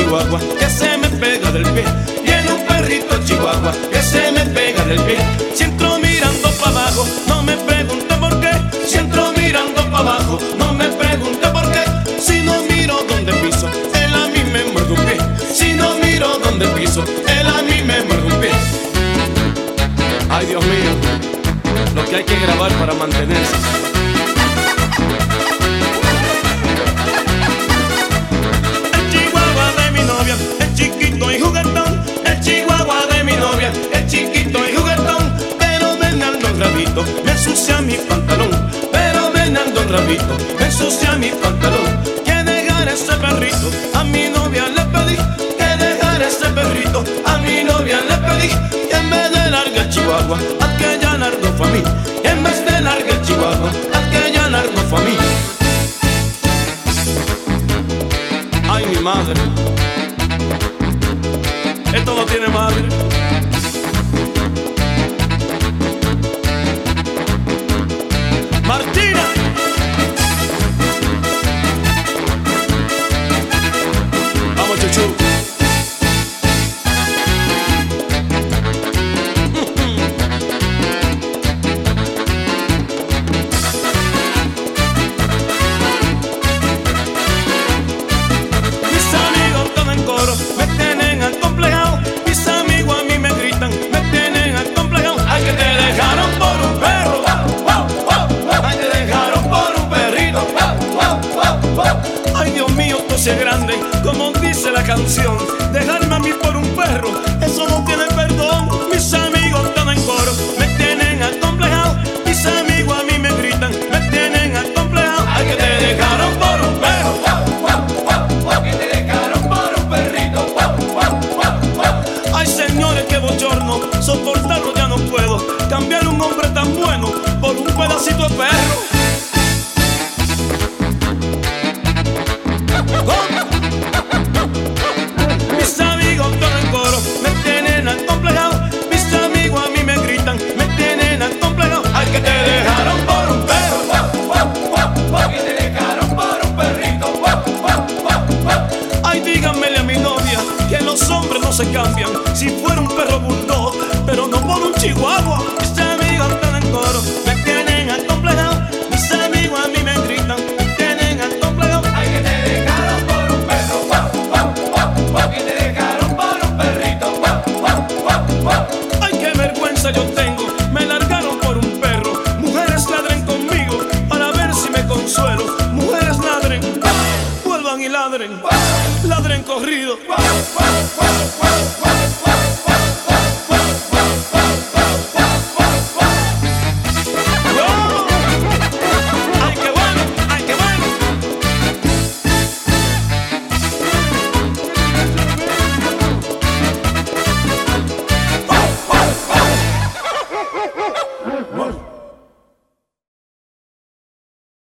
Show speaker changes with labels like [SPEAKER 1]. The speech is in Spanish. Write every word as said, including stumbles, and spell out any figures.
[SPEAKER 1] chihuahua que se me pega del pie. Viene un perrito chihuahua que se me pega del pie. Si entro mirando pa' abajo, no me pregunte por qué. Si entro mirando pa' abajo, no me pregunte por qué. Si no miro donde piso, él a mí me muerde un pie. Si no miro donde piso, él a mí me muerde un pie. Ay, Dios mío, lo que hay que grabar para mantenerse. El chihuahua de mi novia es chiquito y juguetón. El chihuahua de mi novia es chiquito y juguetón. Pero ven ando un rabito, me ensucia mi pantalón. Pero ven ando un rabito, me ensucia mi pantalón. Que dejar ese perrito, a mi novia le pedí. Que dejar ese perrito, a mi novia le pedí. Y en vez de larga el chihuahua, aquella largo fue a mí. Y en vez de larga el chihuahua, aquella largo fue a mí. Ay, mi madre, esto no tiene madre. Martina, vamos, chuchu. Me tienen acomplejado, mis amigos a mí me gritan, me tienen acomplejado. Ay, que te dejaron por un perro, ay, te dejaron por un perrito. Ay, Dios mío, tú seas grande, como dice la canción. Dejarme a mí por un perro, eso no tiene perdón. Mis amigos están en coro, me tienen acomplejado, mis amigos a mí me gritan, me tienen acomplejado. Ay, que te dejaron por un perro, que te dejaron por un perrito. Ay, señores, qué bochorno, soportarlo ya no puedo. Cambiar un hombre tan bueno por un pedacito de perro. Mis amigos están en coro, me tienen acomplejado. Mis amigos a mí me gritan, me tienen acomplejado. Ay, que te dejaron por un perro, que te dejaron por un perrito. Ay, díganmele a mi novia que los hombres no se cambian. Si fuera un perro bulldog, pero no por un chihuahua. Mis amigos están en coro, me tienen acomplejado. Mis amigos a mí me gritan, me tienen acomplejado. Ay, que te dejaron por un perro, que te dejaron por un perrito. Ay, qué vergüenza yo tengo, me largaron por un perro. Mujeres ladren conmigo para ver si me consuelo. Mujeres ladren, vuelvan y ladren, ladren corrido.